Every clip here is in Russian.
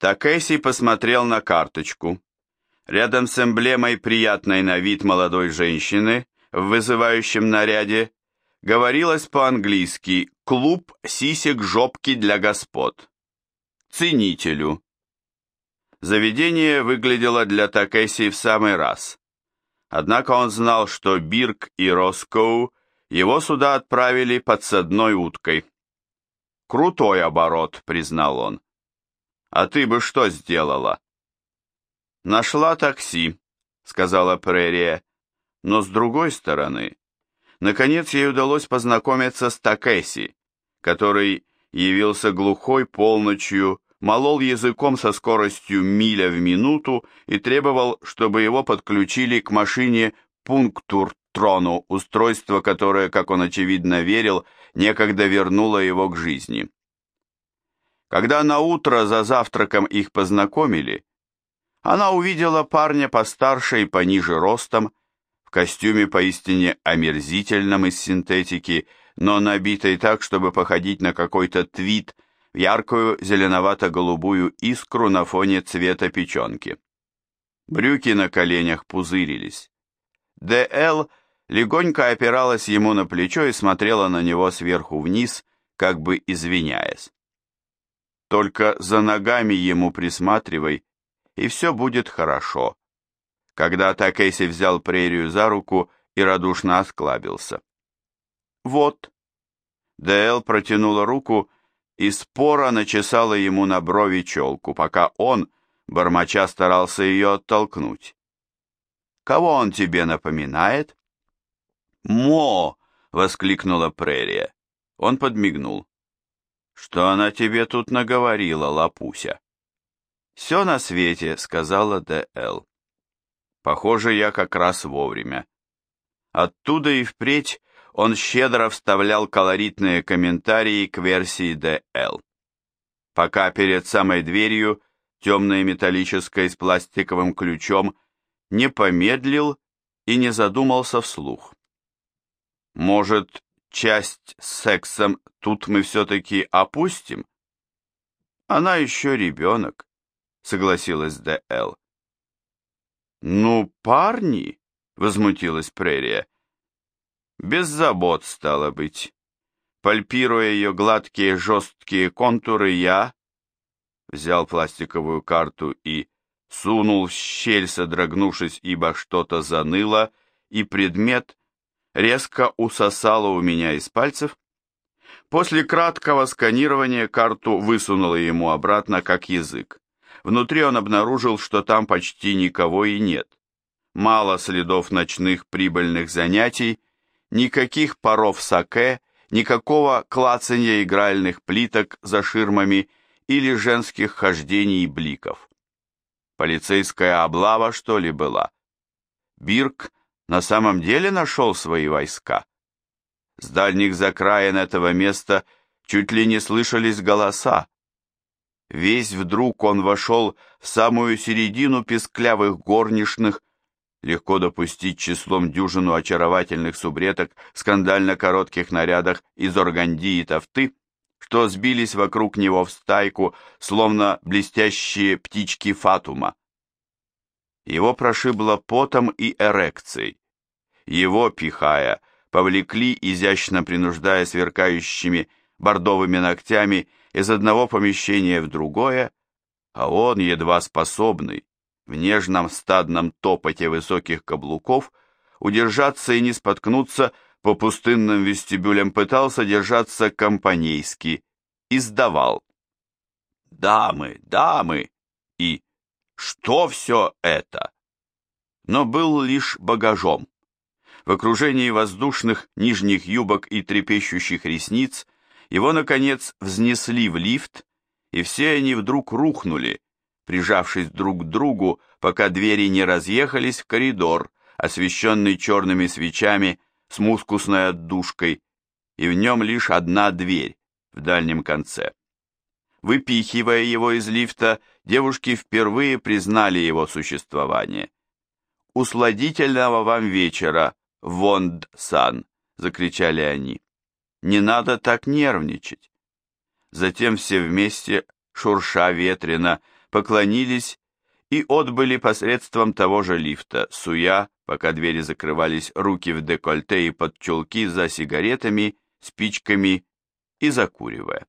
Такэси посмотрел на карточку. Рядом с эмблемой приятной на вид молодой женщины в вызывающем наряде говорилось по-английски «Клуб сисек-жопки для господ». Ценителю. Заведение выглядело для Такэси в самый раз. Однако он знал, что Бирк и Роскоу его сюда отправили подсадной уткой. «Крутой оборот», — признал он. «А ты бы что сделала?» «Нашла такси», — сказала Прерия, но с другой стороны, наконец ей удалось познакомиться с Такэси, который явился глухой полночью, молол языком со скоростью миля в минуту и требовал, чтобы его подключили к машине Пунктуртрону, устройство, которое, как он очевидно верил, некогда вернуло его к жизни. Когда наутро за завтраком их познакомили, она увидела парня постарше и пониже ростом, в костюме поистине омерзительном из синтетики, но набитой так, чтобы походить на какой-то твид в яркую зеленовато-голубую искру на фоне цвета печенки. Брюки на коленях пузырились. Д.Л. легонько опиралась ему на плечо и смотрела на него сверху вниз, как бы извиняясь. «Только за ногами ему присматривай, и все будет хорошо», когда Такэси взял Прерию за руку и радушно осклабился. «Вот». Д.Л. протянула руку и споро начесала ему на брови челку, пока он, бормоча, старался ее оттолкнуть. «Кого он тебе напоминает?» «Мо!» — воскликнула Прерия. Он подмигнул. «Что она тебе тут наговорила, лапуся?» «Все на свете», — сказала Д.Л. «Похоже, я как раз вовремя». Оттуда и впредь он щедро вставлял колоритные комментарии к версии Д.Л. Пока перед самой дверью, темной металлической с пластиковым ключом, не помедлил и не задумался вслух. «Может, часть с сексом тут мы все-таки опустим?» «Она еще ребенок», — согласилась Д.Л. «Ну, парни», — возмутилась Прерия. «Без забот, стало быть». Пальпируя ее гладкие жесткие контуры, я взял пластиковую карту и сунул в щель, содрогнувшись, ибо что-то заныло, и предмет резко усосало у меня из пальцев. После краткого сканирования карту высунуло ему обратно, как язык. Внутри он обнаружил, что там почти никого и нет. Мало следов ночных прибыльных занятий, никаких паров саке, никакого клацанья игральных плиток за ширмами или женских хождений и бликов. Полицейская облава, что ли, была? Бирк на самом деле нашел свои войска? С дальних закраин этого места чуть ли не слышались голоса. Весь вдруг он вошел в самую середину песклявых горничных, легко допустить числом дюжину очаровательных субреток в скандально коротких нарядах из органди и тафты, что сбились вокруг него в стайку, словно блестящие птички Фатума. Его прошибло потом и эрекцией. Его, пихая, повлекли, изящно принуждая сверкающими бордовыми ногтями из одного помещения в другое, а он, едва способный, в нежном стадном топоте высоких каблуков, удержаться и не споткнуться по пустынным вестибюлям, пытался держаться компанейски и сдавал. «Дамы, дамы!» и «Что все это?» Но был лишь багажом. В окружении воздушных нижних юбок и трепещущих ресниц его, наконец, взнесли в лифт, и все они вдруг рухнули, прижавшись друг к другу, пока двери не разъехались в коридор, освещенный черными свечами с мускусной отдушкой, и в нем лишь одна дверь в дальнем конце. Выпихивая его из лифта, девушки впервые признали его существование. «Усладительного вам вечера, Вонд-сан!» — закричали они. «Не надо так нервничать!» Затем все вместе шурша ветрено, поклонились и отбыли посредством того же лифта, суя, пока двери закрывались, руки в декольте и под чулки за сигаретами, спичками и закуривая.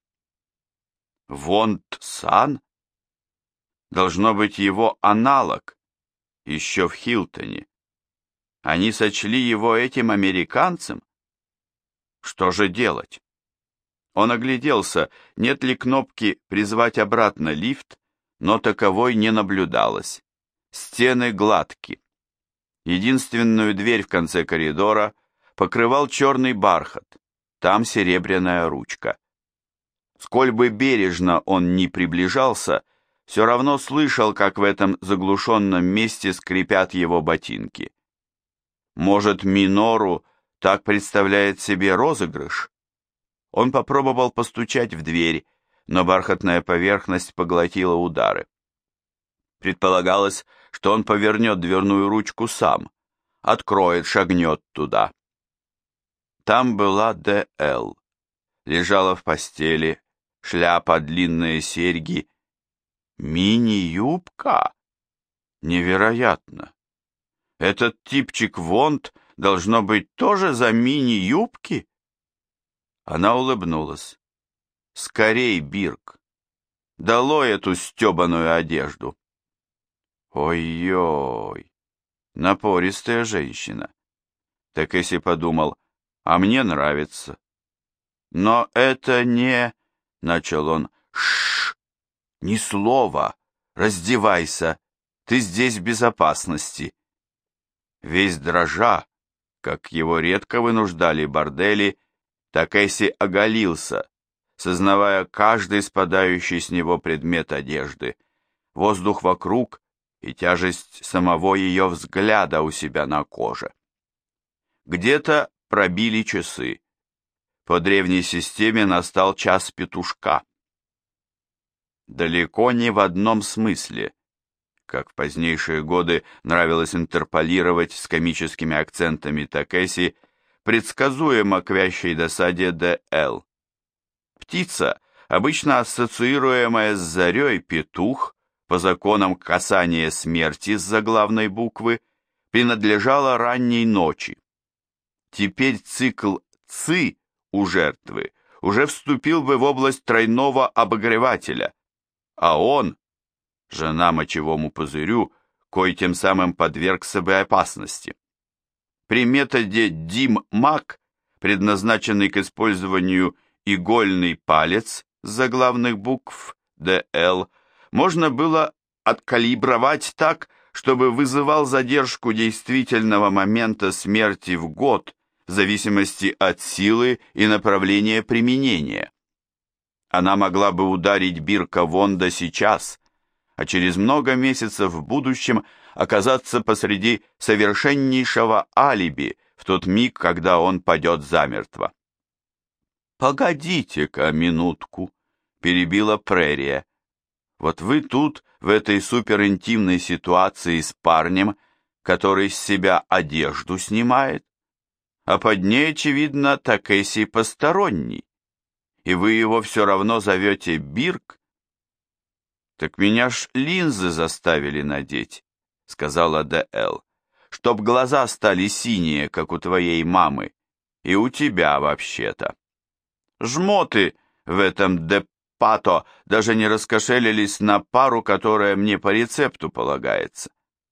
Вонт-сан? Должно быть его аналог, еще в Хилтоне. Они сочли его этим американцем? Что же делать? Он огляделся, нет ли кнопки «призвать обратно лифт», но таковой не наблюдалось. Стены гладки. Единственную дверь в конце коридора покрывал черный бархат, там серебряная ручка. Сколь бы бережно он ни приближался, все равно слышал, как в этом заглушенном месте скрипят его ботинки. Может, Минору так представляет себе розыгрыш? Он попробовал постучать в дверь, но бархатная поверхность поглотила удары. Предполагалось, что он повернет дверную ручку сам, откроет, шагнет туда. Там была Д.Л. Лежала в постели, шляпа, длинные серьги. Мини-юбка? Невероятно. Этот типчик Вонт, должно быть, тоже за мини-юбки? Она улыбнулась. Скорей, Бирк. Долой эту стебаную одежду. Ой-ой, напористая женщина. Такэси подумал, а мне нравится. Но это не... Начал он. Шш, ни слова. Раздевайся. Ты здесь в безопасности. Весь дрожа, как его редко вынуждали бордели, Такэси оголился, сознавая каждый спадающий с него предмет одежды, воздух вокруг и тяжесть самого ее взгляда у себя на коже. Где-то пробили часы. По древней системе настал час петушка. Далеко не в одном смысле, как в позднейшие годы нравилось интерполировать с комическими акцентами Такэси, предсказуемо к вящей досаде Д.Л. Птица, обычно ассоциируемая с зарей, петух, по законам касания смерти с заглавной буквы, принадлежала ранней ночи. Теперь цикл «ци» у жертвы уже вступил бы в область тройного обогревателя, а он, жена мочевому пузырю, кой тем самым подвергся бы опасности. При методе Дим-Мак, предназначенный к использованию игольный палец с заглавных букв ДЛ, можно было откалибровать так, чтобы вызывал задержку действительного момента смерти в год в зависимости от силы и направления применения. Она могла бы ударить Бирка Вонда сейчас, а через много месяцев в будущем оказаться посреди совершеннейшего алиби в тот миг, когда он падет замертво. «Погодите-ка минутку», — перебила Прерия. «Вот вы тут, в этой суперинтимной ситуации с парнем, который с себя одежду снимает, а под ней, очевидно, Такэси посторонний, и вы его все равно зовете Бирк?» «Так меня ж линзы заставили надеть», — сказала Д.Л., «чтоб глаза стали синие, как у твоей мамы, и у тебя вообще-то. Жмоты в этом депато даже не раскошелились на пару, которая мне по рецепту полагается».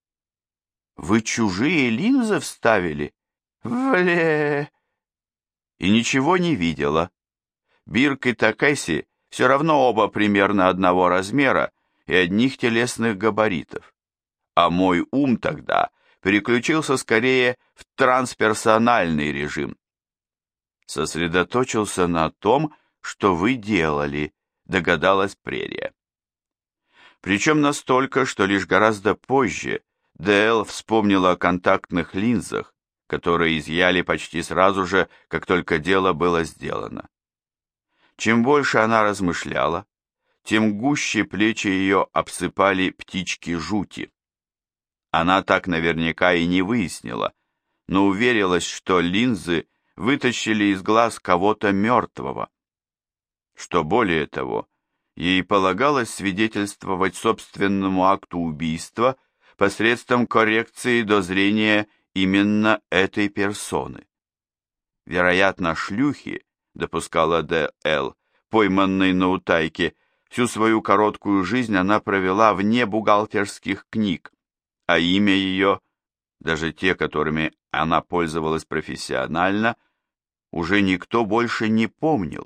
«Вы чужие линзы вставили? Вле...» И ничего не видела. Бирк и Такэси все равно оба примерно одного размера и одних телесных габаритов. А мой ум тогда переключился скорее в трансперсональный режим. Сосредоточился на том, что вы делали, догадалась Прерия. Причем настолько, что лишь гораздо позже Д.Л. вспомнила о контактных линзах, которые изъяли почти сразу же, как только дело было сделано. Чем больше она размышляла, тем гуще плечи ее обсыпали птички жути. Она так наверняка и не выяснила, но уверилась, что линзы вытащили из глаз кого-то мертвого. Что более того, Ей полагалось свидетельствовать собственному акту убийства посредством коррекции до зрения именно этой персоны. Вероятно, шлюхи, допускала Д.Л., пойманной на утайке, всю свою короткую жизнь она провела вне бухгалтерских книг, а имя ее, даже те, которыми она пользовалась профессионально, уже никто больше не помнил.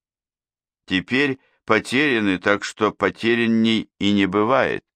Теперь потеряны, так что потерянней и не бывает.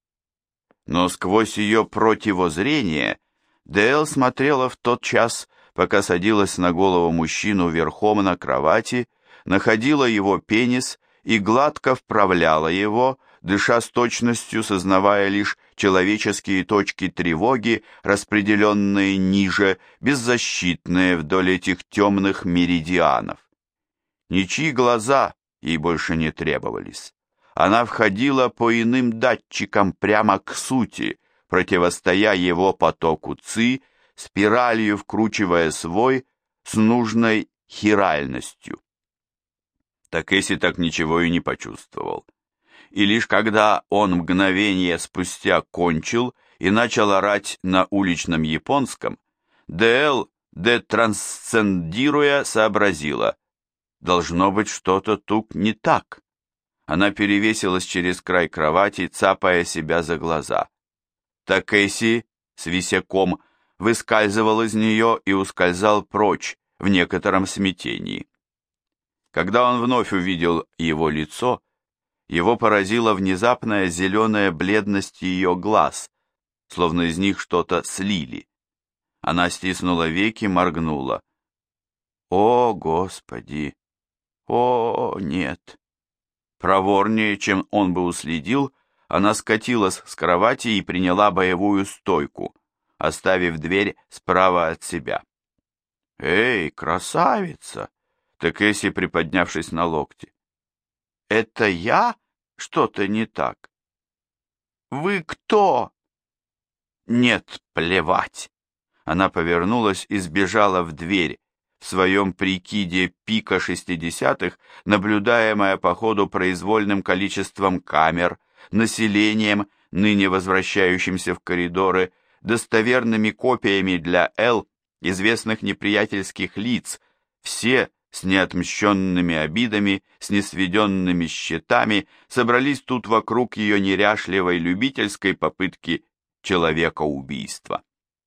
Но сквозь ее противозрение Д.Л. смотрела в тот час, пока садилась на голову мужчину верхом на кровати, находила его пенис и гладко вправляла его, дыша с точностью, сознавая лишь человеческие точки тревоги, распределенные ниже, беззащитные вдоль этих темных меридианов. Ничьи глаза ей больше не требовались. Она входила по иным датчикам прямо к сути, противостоя его потоку ци, спиралью вкручивая свой с нужной хиральностью. Такэси так ничего и не почувствовал. И лишь когда он мгновение спустя кончил и начал орать на уличном японском, Д.Л., детрансцендируя, сообразила: должно быть, что-то тут не так. Она перевесилась через край кровати, цапая себя за глаза. Такэси с висяком выскальзывал из нее и ускользал прочь в некотором смятении. Когда он вновь увидел его лицо, его поразила внезапная зеленая бледность ее глаз, словно из них что-то слили. Она стиснула веки, моргнула. «О, Господи! О, нет!» Проворнее, чем он бы уследил, она скатилась с кровати и приняла боевую стойку, оставив дверь справа от себя. «Эй, красавица!» Такэси, приподнявшись на локте. «Это я? Что-то не так?» «Вы кто?» «Нет, плевать!» Она повернулась и сбежала в дверь, в своем прикиде пика 60-х, наблюдаемая по ходу произвольным количеством камер, населением, ныне возвращающимся в коридоры, достоверными копиями для Л, известных неприятельских лиц, все с неотмщенными обидами, с несведенными счетами, собрались тут вокруг ее неряшливой любительской попытки человека-убийства.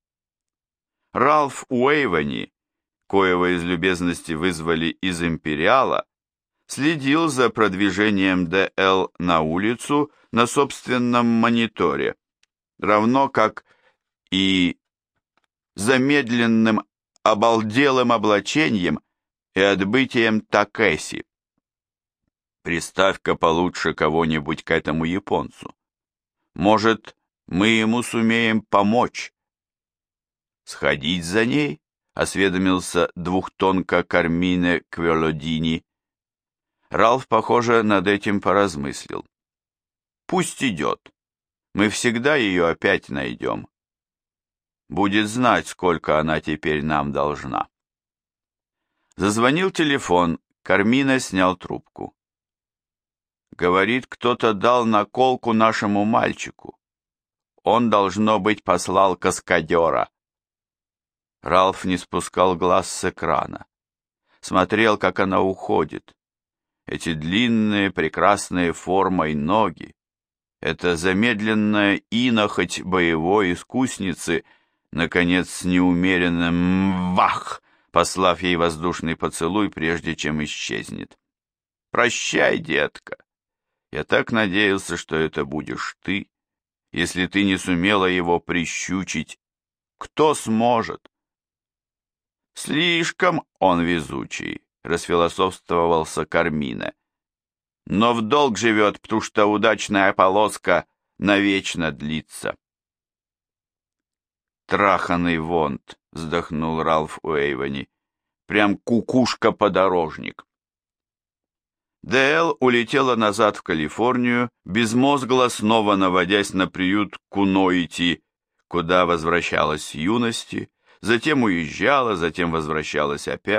Ральф Уэйвани, коего из любезности вызвали из Империала, следил за продвижением Д.Л. на улицу на собственном мониторе, равно как и замедленным обалделым облачением и отбытием Такэси. Приставь-ка получше кого-нибудь к этому японцу. Может, мы ему сумеем помочь. Сходить за ней? Осведомился двухтонка Кармине Квелодини. Ральф, похоже, над этим поразмыслил. Пусть идет. Мы всегда ее опять найдем. Будет знать, сколько она теперь нам должна. Зазвонил телефон, Кармина снял трубку. Говорит, кто-то дал наколку нашему мальчику. Он, должно быть, послал каскадера. Ральф не спускал глаз с экрана. Смотрел, как она уходит. Эти длинные, прекрасные формой ноги. Это замедленная инохоть боевой искусницы, наконец, с неумеренным «вах», послав ей воздушный поцелуй, прежде чем исчезнет. «Прощай, детка. Я так надеялся, что это будешь ты. Если ты не сумела его прищучить, кто сможет?» «Слишком он везучий», — расфилософствовался Кармина. «Но в долг живет, потому что удачная полоска навечно длится». «Траханный вонт», — вздохнул Ральф Уэйвани. «Прям кукушка-подорожник». Д.Л. улетела назад в Калифорнию, безмозгло снова наводясь на приют Куноити, куда возвращалась с юности, затем уезжала, затем возвращалась опять,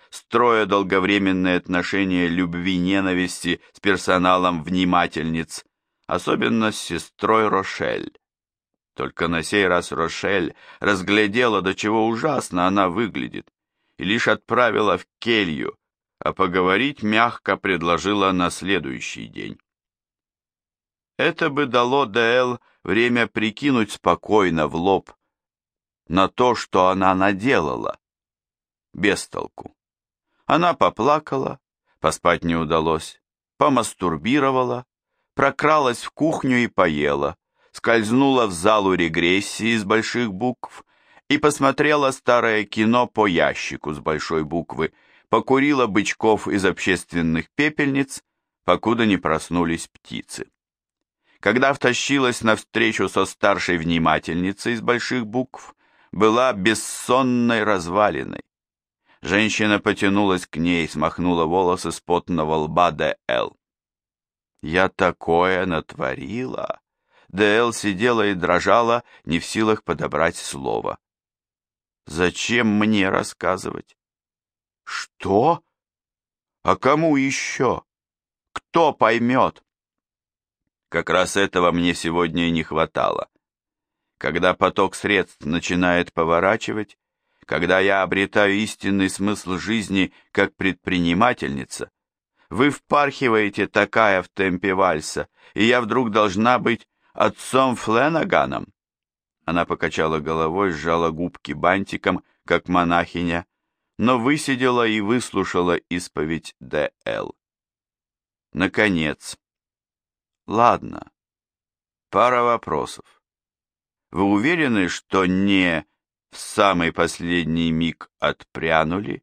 строя долговременные отношения любви-ненависти с персоналом внимательниц, особенно с сестрой Рошель. Только на сей раз Рошель разглядела, до чего ужасно она выглядит, и лишь отправила в келью, а поговорить мягко предложила на следующий день. Это бы дало Д.Л. время прикинуть спокойно в лоб на то, что она наделала. Без толку. Она поплакала, поспать не удалось, помастурбировала, прокралась в кухню и поела, скользнула в залу регрессии с больших букв и посмотрела старое кино по ящику с большой буквы, покурила бычков из общественных пепельниц, покуда не проснулись птицы. Когда втащилась на встречу со старшей внимательницей из больших букв, была бессонной развалиной. Женщина потянулась к ней, смахнула волосы с потного лба Д.Л. «Я такое натворила!» Д.Л. сидела и дрожала, не в силах подобрать слово. «Зачем мне рассказывать?» «Что? А кому еще? Кто поймет?» Как раз этого мне сегодня и не хватало. Когда поток средств начинает поворачивать, когда я обретаю истинный смысл жизни как предпринимательница, вы впархиваете такая в темпе вальса, и я вдруг должна быть отцом Фленаганом. Она покачала головой, сжала губки бантиком, как монахиня, но высидела и выслушала исповедь Д.Л. Наконец. Ладно. Пара вопросов. Вы уверены, что не в самый последний миг отпрянули?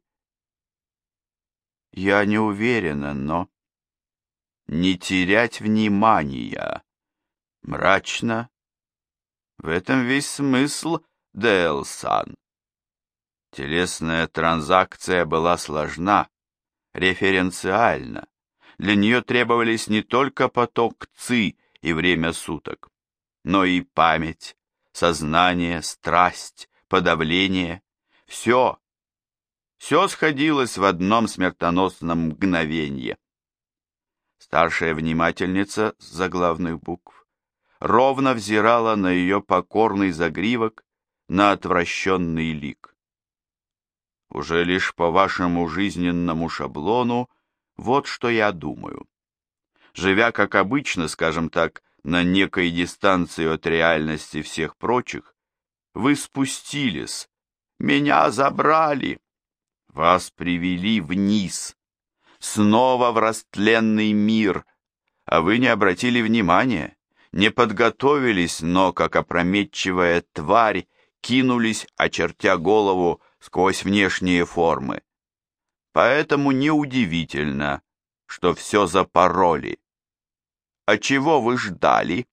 Я не уверена, но... Не терять внимания. Мрачно. В этом весь смысл, Д.Л.Сан. Телесная транзакция была сложна, референциальна. Для нее требовались не только поток ЦИ и время суток, но и память, сознание, страсть, подавление. Все сходилось в одном смертоносном мгновенье. Старшая внимательница с заглавных букв ровно взирала на ее покорный загривок, на отвращенный лик. Уже лишь по вашему жизненному шаблону вот что я думаю. Живя, как обычно, скажем так, на некой дистанции от реальности всех прочих, вы спустились, меня забрали, вас привели вниз, снова в растленный мир, а вы не обратили внимания, не подготовились, но, как опрометчивая тварь, кинулись, очертя голову сквозь внешние формы. Поэтому неудивительно, что все запороли. А чего вы ждали?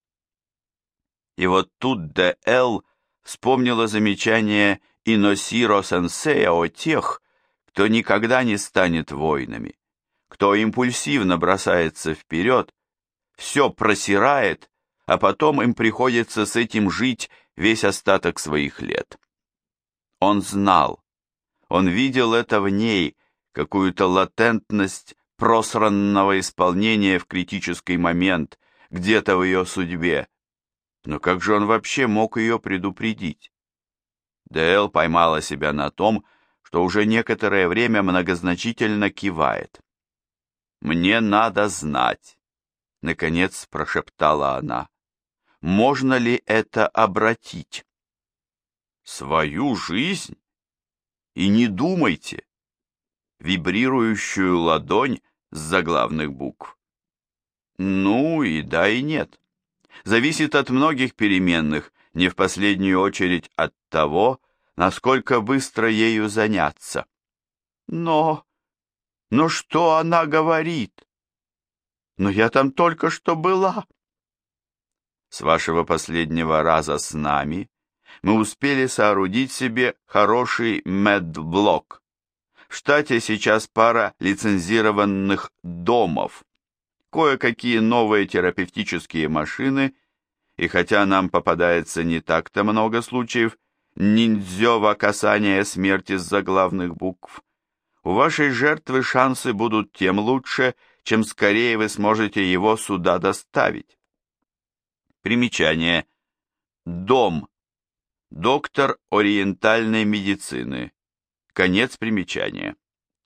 И вот тут Д.Л. вспомнила замечание Иносиро-сенсея о тех, кто никогда не станет воинами, кто импульсивно бросается вперед, все просирает, а потом им приходится с этим жить весь остаток своих лет. Он знал, он видел это в ней, какую-то латентность просранного исполнения в критический момент, где-то в ее судьбе. Но как же он вообще мог ее предупредить? Д.Л. поймала себя на том, что уже некоторое время многозначительно кивает. «Мне надо знать», — наконец прошептала она. «Можно ли это обратить?» «Свою жизнь? И не думайте!» Вибрирующую ладонь с заглавных букв. Ну и да, и нет. Зависит от многих переменных, не в последнюю очередь от того, насколько быстро ею заняться. Но что она говорит? Но я там только что была. С вашего последнего раза с нами мы успели соорудить себе хороший медблок. В штате сейчас пара лицензированных домов, кое-какие новые терапевтические машины, и хотя нам попадается не так-то много случаев ниндзёва касания смерти с заглавных букв, У вашей жертвы шансы будут тем лучше, чем скорее вы сможете его сюда доставить. Примечание. Дом. Доктор ориентальной медицины. Конец примечания.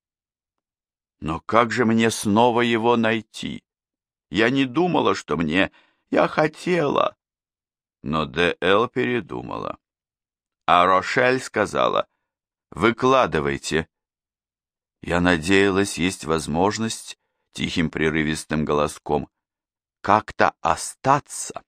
Но как же мне снова его найти? Я не думала, что мне... Я хотела. Но Д.Л. передумала. А Рошель сказала: «Выкладывайте». Я надеялась, есть возможность, тихим прерывистым голоском, как-то остаться.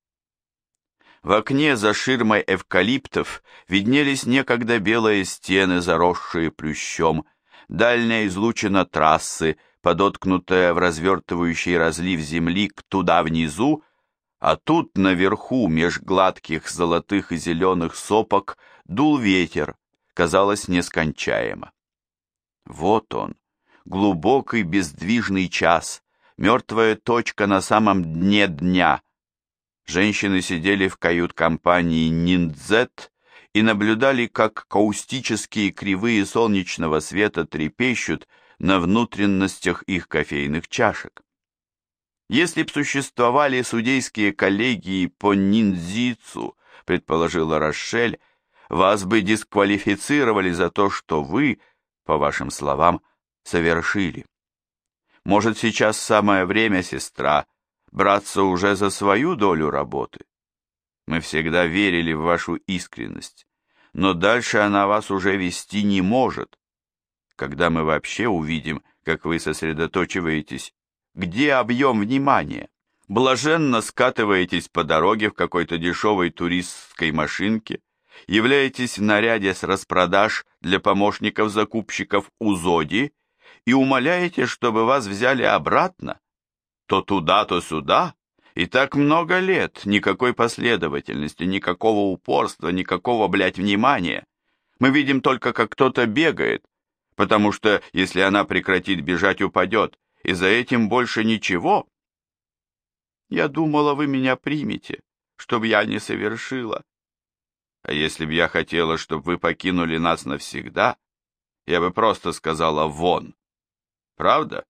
В окне за ширмой эвкалиптов виднелись некогда белые стены, заросшие плющом, дальняя излучина трассы, подоткнутая в развертывающий разлив земли туда внизу, а тут наверху, меж гладких золотых и зеленых сопок, дул ветер, казалось, нескончаемо. Вот он, глубокий бездвижный час, мертвая точка на самом дне дня. Женщины сидели в кают-компании Ниндзет и наблюдали, как каустические кривые солнечного света трепещут на внутренностях их кофейных чашек. Если б существовали судейские коллегии по ниндзицу, предположила Рошель, вас бы дисквалифицировали за то, что вы, по вашим словам, совершили. Может, сейчас самое время, сестра, браться уже за свою долю работы? Мы всегда верили в вашу искренность, но дальше она вас уже вести не может. Когда мы вообще увидим, как вы сосредоточиваетесь, где объем внимания? Блаженно скатываетесь по дороге в какой-то дешевой туристской машинке, являетесь в наряде с распродаж для помощников-закупщиков УЗОДИ и умоляете, чтобы вас взяли обратно? То туда, то сюда, и так много лет, никакой последовательности, никакого упорства, никакого, внимания. Мы видим только, как кто-то бегает, потому что, если она прекратит бежать, упадет, и за этим больше ничего. Я думала, вы меня примете, чтоб я не совершила. А если б я хотела, чтобы вы покинули нас навсегда, я бы просто сказала «вон». Правда?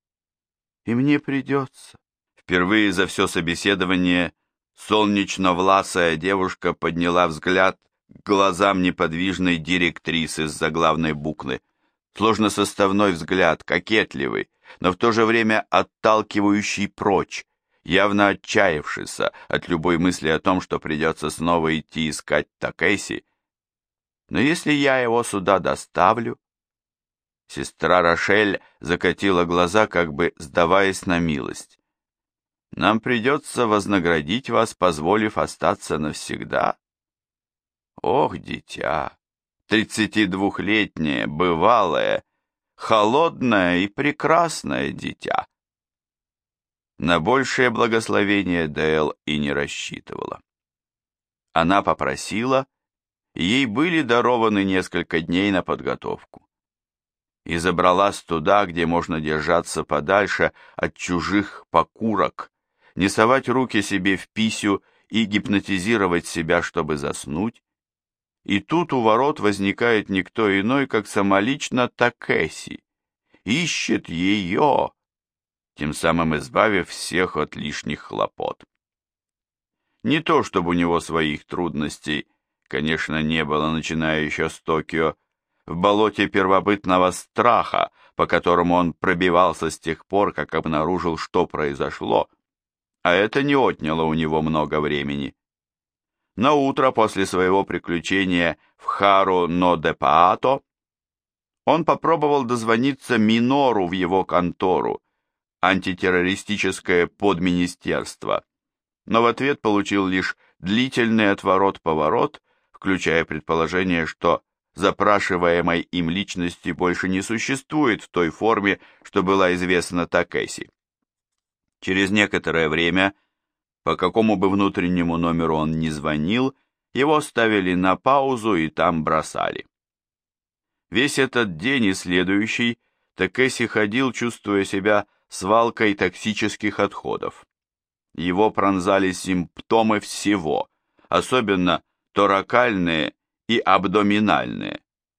И мне придется. Впервые за все собеседование солнечно-власая девушка подняла взгляд к глазам неподвижной директрисы с заглавной буквы. Сложносоставной взгляд, кокетливый, но в то же время отталкивающий прочь, явно отчаявшийся от любой мысли о том, что придется снова идти искать Такэси. Но если я его сюда доставлю... Сестра Рошель закатила глаза, как бы сдаваясь на милость. Нам придется вознаградить вас, позволив остаться навсегда. Ох, дитя, 32-летнее, бывалое, холодное и прекрасное дитя. На большее благословение Д.Л. и не рассчитывала. Она попросила, и ей были дарованы несколько дней на подготовку. И забралась туда, где можно держаться подальше от чужих покурок, не совать руки себе в писю и гипнотизировать себя, чтобы заснуть. И тут у ворот возникает никто иной, как самолично Такэси, ищет ее, тем самым избавив всех от лишних хлопот. Не то, чтобы у него своих трудностей, конечно, не было, начиная еще с Токио, в болоте первобытного страха, по которому он пробивался с тех пор, как обнаружил, что произошло, а это не отняло у него много времени. На утро после своего приключения в Хару-но-де-Паато он попробовал дозвониться Минору в его контору, антитеррористическое подминистерство, но в ответ получил лишь длительный отворот-поворот, включая предположение, что запрашиваемой им личности больше не существует в той форме, что была известна Такэси. Через некоторое время, по какому бы внутреннему номеру он ни звонил, его ставили на паузу и там бросали. Весь этот день и следующий Такэси ходил, чувствуя себя свалкой токсических отходов. Его пронзали симптомы всего, особенно торакальные и абдоминальные.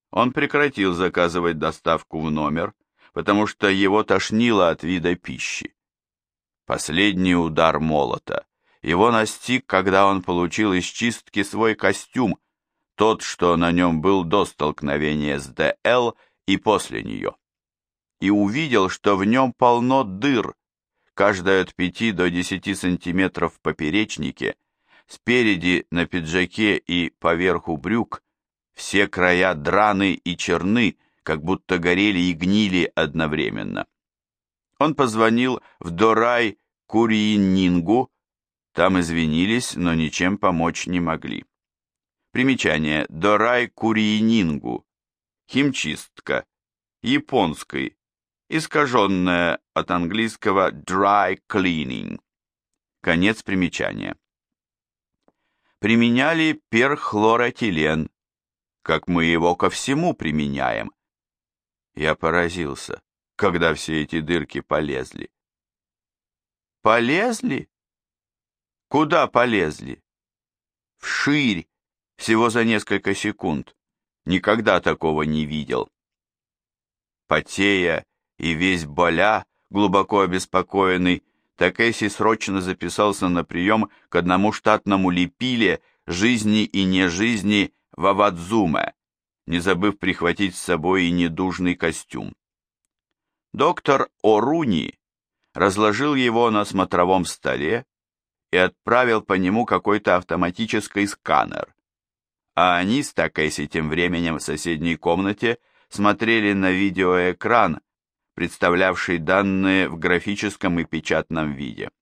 Он прекратил заказывать доставку в номер, потому что его тошнило от вида пищи. Последний удар молота его настиг, когда он получил из чистки свой костюм, тот, что на нем был до столкновения с ДЛ и после нее, и увидел, что в нем полно дыр, каждая от 5 до 10 сантиметров в поперечнике, спереди на пиджаке и поверху брюк, все края драны и черны, как будто горели и гнили одновременно. Он позвонил в Дорай Куринингу, там извинились, но ничем помочь не могли. Примечание. Дорай Куринингу. Химчистка. Японской. Искаженное от английского dry cleaning. Конец примечания. Применяли перхлоротилен, как мы его ко всему применяем. Я поразился, когда все эти дырки полезли. Полезли? Куда полезли? Вширь, всего за несколько секунд. Никогда такого не видел. Потея и весь боля, глубоко обеспокоенный, Такэси срочно записался на прием к одному штатному липиле жизни и не жизни в Авадзуме, не забыв прихватить с собой и недужный костюм. Доктор Оруни разложил его на смотровом столе и отправил по нему какой-то автоматический сканер, а они с Такэси тем временем в соседней комнате смотрели на видеоэкран, представлявший данные в графическом и печатном виде.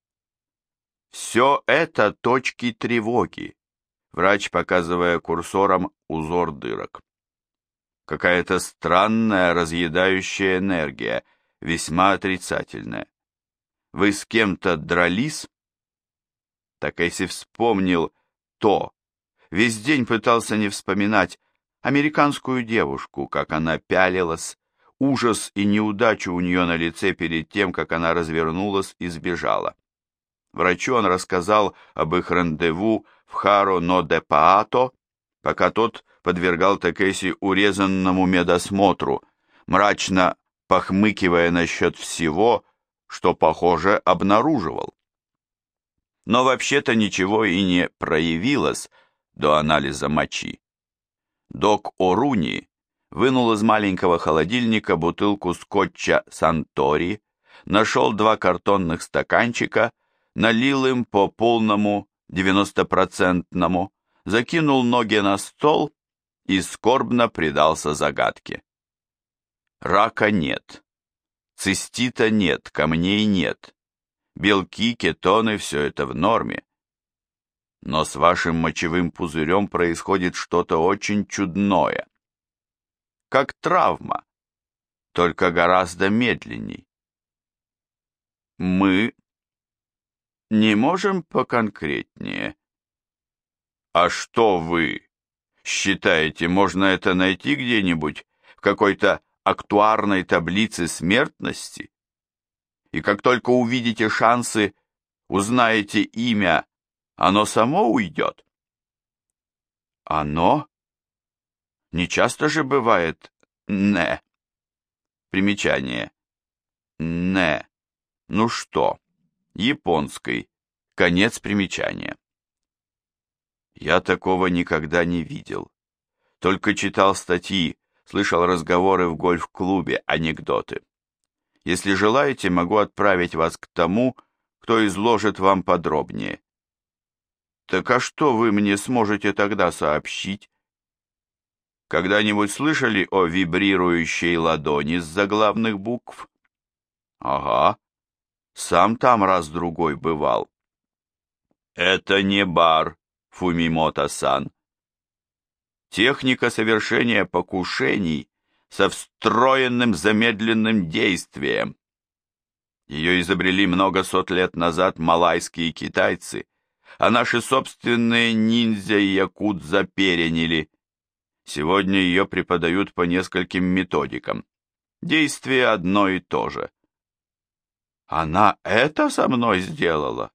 Все это точки тревоги, врач показывая курсором узор дырок. Какая-то странная разъедающая энергия, весьма отрицательная. Вы с кем-то дрались? Такэси вспомнил то. Весь день пытался не вспоминать американскую девушку, как она пялилась, ужас и неудачу у нее на лице перед тем, как она развернулась и сбежала. Врачу он рассказал об их рандеву в Харо-но-де-Паато, пока тот подвергал Такэси урезанному медосмотру, мрачно похмыкивая насчет всего, что, похоже, обнаруживал. Но вообще-то ничего и не проявилось до анализа мочи. Док Оруни вынул из маленького холодильника бутылку скотча «Сантори», нашел 2 картонных стаканчика, налил им по полному 90%, закинул ноги на стол и скорбно предался загадке. Рака нет, цистита нет, камней нет, белки, кетоны, все это в норме. Но с вашим мочевым пузырем происходит что-то очень чудное. Как травма, только гораздо медленней. Мы не можем поконкретнее. А что вы считаете, можно это найти где-нибудь в какой-то актуарной таблице смертности? И как только увидите шансы, узнаете имя, оно само уйдет? Оно? Не часто же бывает «не». Примечание. «Не». Ну что? Японской. Конец примечания. Я такого никогда не видел. Только читал статьи, слышал разговоры в гольф-клубе, анекдоты. Если желаете, могу отправить вас к тому, кто изложит вам подробнее. Так а что вы мне сможете тогда сообщить? Когда-нибудь слышали о вибрирующей ладони с заглавных букв? Ага, сам там раз-другой бывал. Это не бар, Фумимото-сан. Техника совершения покушений со встроенным замедленным действием. Ее изобрели много сот лет назад малайские китайцы, а наши собственные ниндзя и якудза переняли. Сегодня ее преподают по нескольким методикам. Действие одно и то же. Она это со мной сделала?